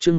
chương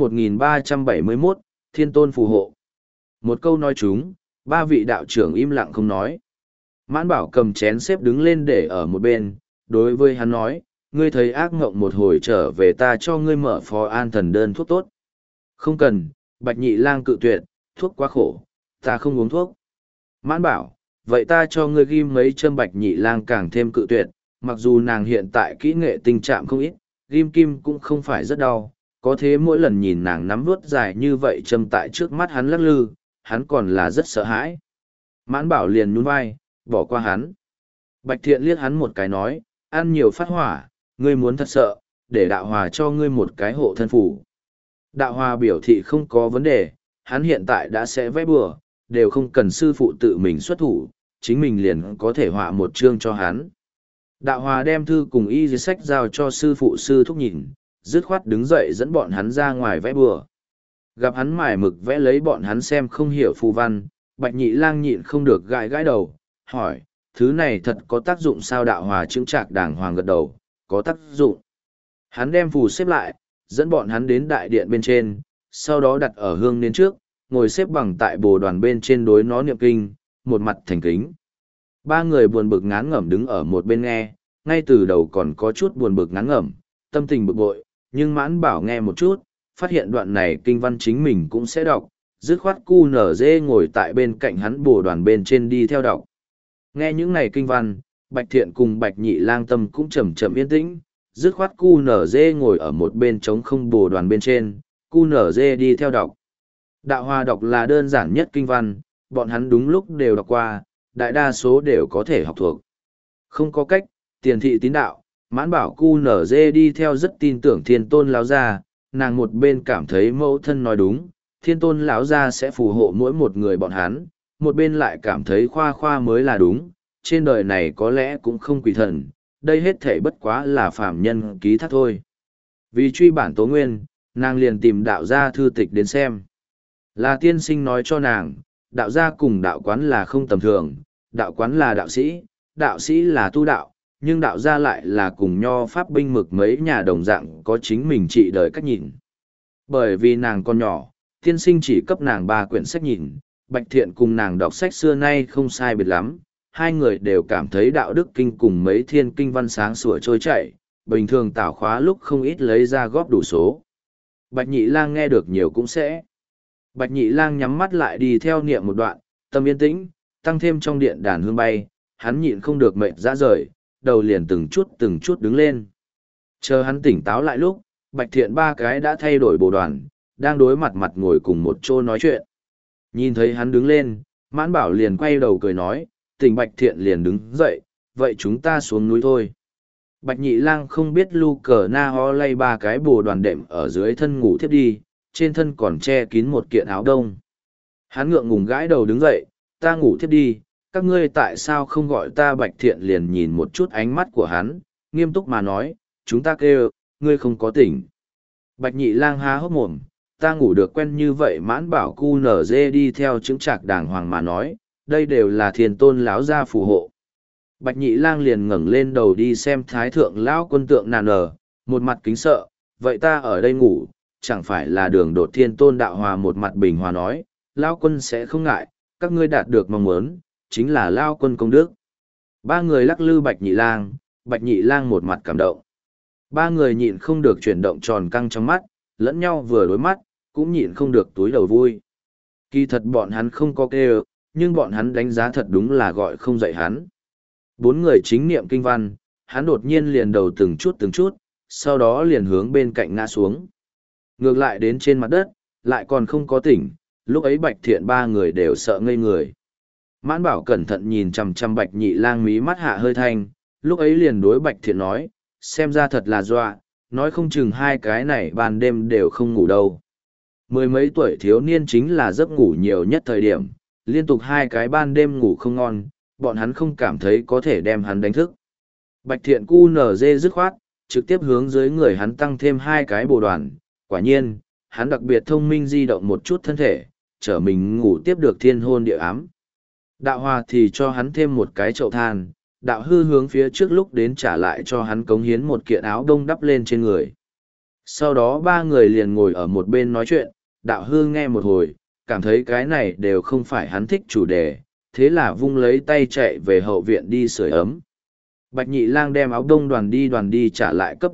1371, Thiên Tôn phù hộ. Một câu nói chúng, ba vị đạo trưởng im lặng không nói. Mãn Bảo cầm chén xếp đứng lên để ở một bên, đối với hắn nói, ngươi thấy ác ngộng một hồi trở về ta cho ngươi mở phó an thần đơn thuốc tốt. Không cần, Bạch Nhị Lang cự tuyệt, thuốc quá khổ, ta không uống thuốc. Mãn Bảo, vậy ta cho ngươi ghim mấy châm. Bạch Nhị Lang càng thêm cự tuyệt, mặc dù nàng hiện tại kỹ nghệ tình trạng không ít, ghim kim cũng không phải rất đau, có thế mỗi lần nhìn nàng nắm vuốt dài như vậy châm tại trước mắt hắn lắc lư, hắn còn là rất sợ hãi. Mãn Bảo liền nhún vai, bỏ qua hắn. Bạch Thiện liếc hắn một cái nói, ăn nhiều phát hỏa, ngươi muốn thật sợ, để đạo hòa cho ngươi một cái hộ thân phủ. Đạo hòa biểu thị không có vấn đề, hắn hiện tại đã sẽ vẽ bừa, đều không cần sư phụ tự mình xuất thủ, chính mình liền có thể họa một chương cho hắn. Đạo hòa đem thư cùng y dưới sách giao cho sư phụ sư thúc nhìn, dứt khoát đứng dậy dẫn bọn hắn ra ngoài vẽ bừa. Gặp hắn mải mực vẽ lấy bọn hắn xem không hiểu phù văn, Bạch Nhị Lang nhịn không được gãi gãi đầu, hỏi, thứ này thật có tác dụng sao? Đạo hòa chững chạc đàng hoàng gật đầu, có tác dụng. Hắn đem phù xếp lại, dẫn bọn hắn đến đại điện bên trên, sau đó đặt ở hương nến trước, ngồi xếp bằng tại bồ đoàn bên trên đối nó niệm kinh, một mặt thành kính. Ba người buồn bực ngán ngẩm đứng ở một bên nghe, ngay từ đầu còn có chút buồn bực ngán ngẩm, tâm tình bực bội, nhưng Mãn Bảo nghe một chút, phát hiện đoạn này kinh văn chính mình cũng sẽ đọc, dứt khoát cu nở dê ngồi tại bên cạnh hắn bồ đoàn bên trên đi theo đọc. Nghe những này kinh văn, Bạch Thiện cùng Bạch Nhị Lang tâm cũng chậm chậm yên tĩnh, dứt khoát cu nở dê ngồi ở một bên trống không bồ đoàn bên trên, cu nở dê đi theo đọc. Đạo hòa đọc là đơn giản nhất kinh văn, bọn hắn đúng lúc đều đọc qua, đại đa số đều có thể học thuộc. Không có cách, tiền thị tín đạo, Mãn Bảo cu nở dê đi theo rất tin tưởng Thiên Tôn lão gia, nàng một bên cảm thấy mẫu thân nói đúng, Thiên Tôn lão gia sẽ phù hộ mỗi một người bọn hắn, một bên lại cảm thấy khoa khoa mới là đúng, trên đời này có lẽ cũng không quỷ thần, đây hết thể bất quá là phàm nhân ký thác thôi. Vì truy bản tố nguyên, nàng liền tìm đạo gia thư tịch đến xem. Là tiên sinh nói cho nàng, đạo gia cùng đạo quán là không tầm thường, đạo quán là đạo sĩ là tu đạo, nhưng đạo gia lại là cùng nho pháp binh mực mấy nhà đồng dạng có chính mình trị đời cách nhìn. Bởi vì nàng còn nhỏ, tiên sinh chỉ cấp nàng 3 quyển sách nhìn, Bạch Thiện cùng nàng đọc sách xưa nay không sai biệt lắm, hai người đều cảm thấy đạo đức kinh cùng mấy thiên kinh văn sáng sủa trôi chảy, bình thường tảo khóa lúc không ít lấy ra góp đủ số. Bạch Nhị Lang nghe được nhiều cũng sẽ. Bạch Nhị Lang nhắm mắt lại đi theo niệm một đoạn, tâm yên tĩnh, tăng thêm trong điện đàn hương bay, hắn nhịn không được mệt ra rời, đầu liền từng chút đứng lên. Chờ hắn tỉnh táo lại lúc, Bạch Thiện 3 cái đã thay đổi bồ đoàn, đang đối mặt mặt ngồi cùng một chỗ nói chuyện. Nhìn thấy hắn đứng lên, Mãn Bảo liền quay đầu cười nói, Tỉnh Bạch Thiện liền đứng dậy, vậy chúng ta xuống núi thôi. Bạch Nhị Lang không biết lu cờ na ho lay 3 cái bồ đoàn đệm ở dưới thân ngủ thiếp đi, trên thân còn che kín một kiện áo đông. Hắn ngượng ngùng gãi đầu đứng dậy, ta ngủ thiếp đi, các ngươi tại sao không gọi ta? Bạch Thiện liền nhìn một chút ánh mắt của hắn, nghiêm túc mà nói, chúng ta kêu, ngươi không có tỉnh. Bạch Nhị Lang há hốc mồm, ta ngủ được quen như vậy. Mãn Bảo cu nở dê đi theo chứng trạc đàng hoàng mà nói, đây đều là Thiên Tôn lão gia phù hộ. Bạch Nhị Lang liền ngẩng lên đầu đi xem Thái Thượng lão quân tượng nàn nở, một mặt kính sợ, vậy ta ở đây ngủ, chẳng phải là đường đột? Thiên Tôn đạo hòa một mặt bình hòa nói, lão quân sẽ không ngại, các ngươi đạt được mong muốn, chính là lão quân công đức. 3 người lắc lư Bạch Nhị Lang một mặt cảm động. 3 người nhịn không được chuyển động tròn căng trong mắt, lẫn nhau vừa đối mắt, cũng nhịn không được túi đầu vui. Kỳ thật bọn hắn không có kêu, nhưng bọn hắn đánh giá thật đúng là gọi không dậy hắn. 4 người chính niệm kinh văn, hắn đột nhiên liền đầu từng chút, sau đó liền hướng bên cạnh ngã xuống. Ngược lại đến trên mặt đất, lại còn không có tỉnh, lúc ấy Bạch Thiện 3 người đều sợ ngây người. Mãn Bảo cẩn thận nhìn chằm chằm Bạch Nhị Lang mí mắt hạ hơi thanh, lúc ấy liền đối Bạch Thiện nói, xem ra thật là dọa, nói không chừng 2 cái này ban đêm đều không ngủ đâu. 10 mấy tuổi thiếu niên chính là giấc ngủ nhiều nhất thời điểm, liên tục 2 cái ban đêm ngủ không ngon, bọn hắn không cảm thấy có thể đem hắn đánh thức. Bạch Thiện cu nở dê dứt khoát, trực tiếp hướng dưới người hắn tăng thêm 2 cái bồ đoàn, quả nhiên, hắn đặc biệt thông minh di động một chút thân thể, trở mình ngủ tiếp được thiên hôn địa ám. Đạo hòa thì cho hắn thêm một cái chậu than, đạo hư hướng phía trước lúc đến trả lại cho hắn cống hiến một kiện áo đông đắp lên trên người. Sau đó ba người liền ngồi ở một bên nói chuyện, đạo hư nghe một hồi, cảm thấy cái này đều không phải hắn thích chủ đề, thế là vung lấy tay chạy về hậu viện đi sưởi ấm. Bạch Nhị Lang đem áo đông đoàn đi trả lại cấp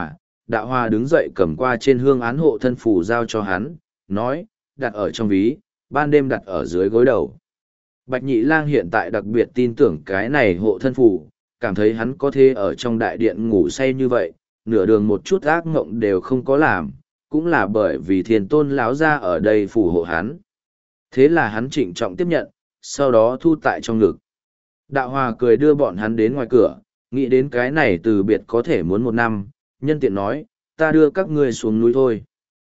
đạo hòa đứng dậy cầm qua trên hương án hộ thân phù giao cho hắn, nói, đặt ở trong ví, ban đêm đặt ở dưới gối đầu. Bạch Nhị Lang hiện tại đặc biệt tin tưởng cái này hộ thân phù, cảm thấy hắn có thể ở trong đại điện ngủ say như vậy, nửa đường một chút ác ngộng đều không có làm, cũng là bởi vì Thiên Tôn lão gia ở đây phù hộ hắn. Thế là hắn trịnh trọng tiếp nhận, sau đó thu tại trong ngực. Đạo Hòa cười đưa bọn hắn đến ngoài cửa, nghĩ đến cái này từ biệt có thể muốn 1 năm, nhân tiện nói, ta đưa các ngươi xuống núi thôi.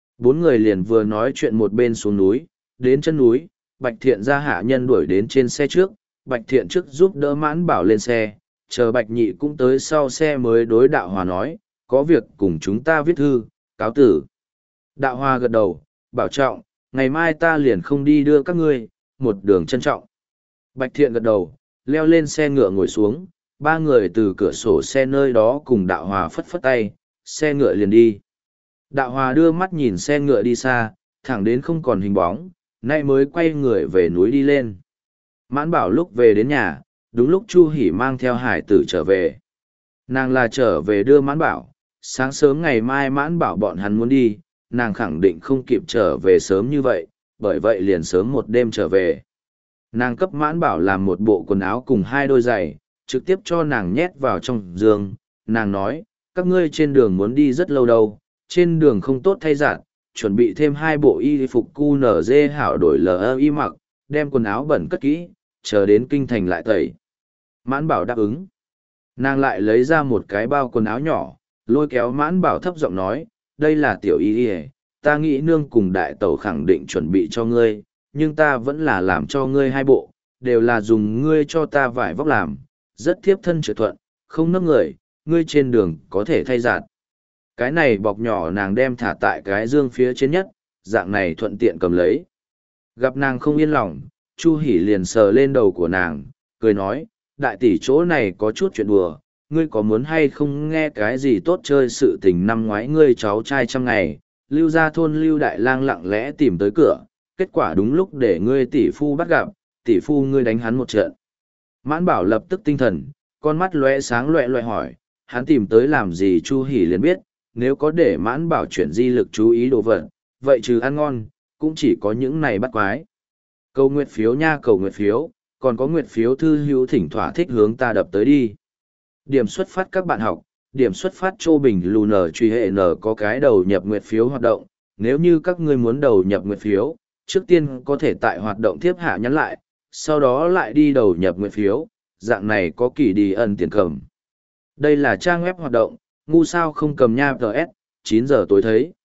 4 người liền vừa nói chuyện một bên xuống núi, đến chân núi, Bạch Thiện ra hạ nhân đuổi đến trên xe trước, Bạch Thiện trước giúp đỡ Mãn Bảo lên xe, chờ Bạch Nhị cũng tới sau xe mới đối Đạo Hòa nói, có việc cùng chúng ta viết thư, cáo tử. Đạo Hòa gật đầu, bảo trọng, ngày mai ta liền không đi đưa các ngươi, một đường trân trọng. Bạch Thiện gật đầu, leo lên xe ngựa ngồi xuống, 3 người từ cửa sổ xe nơi đó cùng Đạo Hòa phất phất tay, xe ngựa liền đi. Đạo Hòa đưa mắt nhìn xe ngựa đi xa, thẳng đến không còn hình bóng, nay mới quay người về núi đi lên. Mãn Bảo lúc về đến nhà, đúng lúc Chu Hỷ mang theo hải tử trở về. Nàng là trở về đưa Mãn Bảo, sáng sớm ngày mai Mãn Bảo bọn hắn muốn đi, nàng khẳng định không kịp trở về sớm như vậy, bởi vậy liền sớm một đêm trở về. Nàng cấp Mãn Bảo làm một bộ quần áo cùng 2 đôi giày, trực tiếp cho nàng nhét vào trong giường. Nàng nói, các ngươi trên đường muốn đi rất lâu đâu, trên đường không tốt thay giặt, chuẩn bị thêm 2 bộ y phục QNZ hảo đổi LI mặc, đem quần áo bẩn cất kỹ, chờ đến kinh thành lại tẩy. Mãn Bảo đáp ứng. Nàng lại lấy ra một cái bao quần áo nhỏ, lôi kéo Mãn Bảo thấp giọng nói, đây là tiểu y, ta nghĩ nương cùng đại tẩu khẳng định chuẩn bị cho ngươi, nhưng ta vẫn là làm cho ngươi 2 bộ, đều là dùng ngươi cho ta vải vóc làm, rất thiếp thân trượt thuận, không nấp người, ngươi trên đường có thể thay giặt. Cái này bọc nhỏ nàng đem thả tại cái dương phía trên nhất, dạng này thuận tiện cầm lấy. Gặp nàng không yên lòng, Chu Hỷ liền sờ lên đầu của nàng, cười nói, đại tỷ chỗ này có chút chuyện đùa, ngươi có muốn hay không nghe cái gì tốt chơi sự tình năm ngoái ngươi cháu trai 100 ngày, Lưu ra thôn Lưu Đại Lang lặng lẽ tìm tới cửa, kết quả đúng lúc để ngươi tỷ phu bắt gặp, tỷ phu ngươi đánh hắn một trận. Mãn Bảo lập tức tinh thần, con mắt lóe sáng loẹ hỏi, hắn tìm tới làm gì? Chu Hỷ liền biết, nếu có để Mãn Bảo chuyển di lực chú ý đồ vật, vậy trừ ăn ngon, cũng chỉ có những này bắt quái. Cầu nguyện phiếu nha, cầu nguyện phiếu, còn có nguyện phiếu thư hữu thỉnh thỏa thích hướng ta đập tới đi. Điểm xuất phát các bạn học, điểm xuất phát Châu Bình LUN truy hệ N có cái đầu nhập nguyện phiếu hoạt động, nếu như các ngươi muốn đầu nhập nguyện phiếu, trước tiên có thể tại hoạt động tiếp hạ nhắn lại, sau đó lại đi đầu nhập nguyện phiếu, dạng này có kỳ đi ẩn tiền cầm. Đây là trang web hoạt động, ngu sao không cầm nha TS, 9 giờ tối thấy.